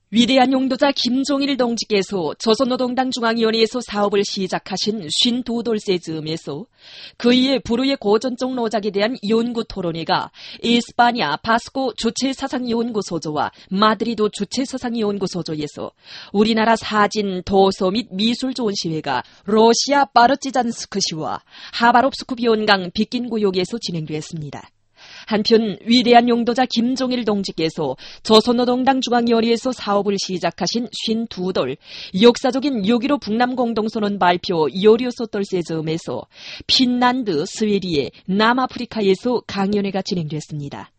위대한 용도자 김종일 동지께서 조선노동당 중앙위원회에서 사업을 시작하신 52돌째 즈음에서 그이의 불후의 고전적 노작에 대한 연구 토론회가 이스파냐 바스코 주체사상연구소조와 마드리드 주체사상연구소조에서 우리나라 사진, 도서 및 미술 좋은시회가 러시아 바르찌잔스크시와 하바롭스크 비온강 빗긴구역에서 진행되었습니다. 한편 위대한 용도자 김종일 동지께서 조선노동당 중앙위원회에서 사업을 시작하신 52돌 역사적인 6.15 북남공동선언 발표 요리오소돌세 즈음에서 핀란드, 스웨디에 남아프리카에서 강연회가 진행됐습니다.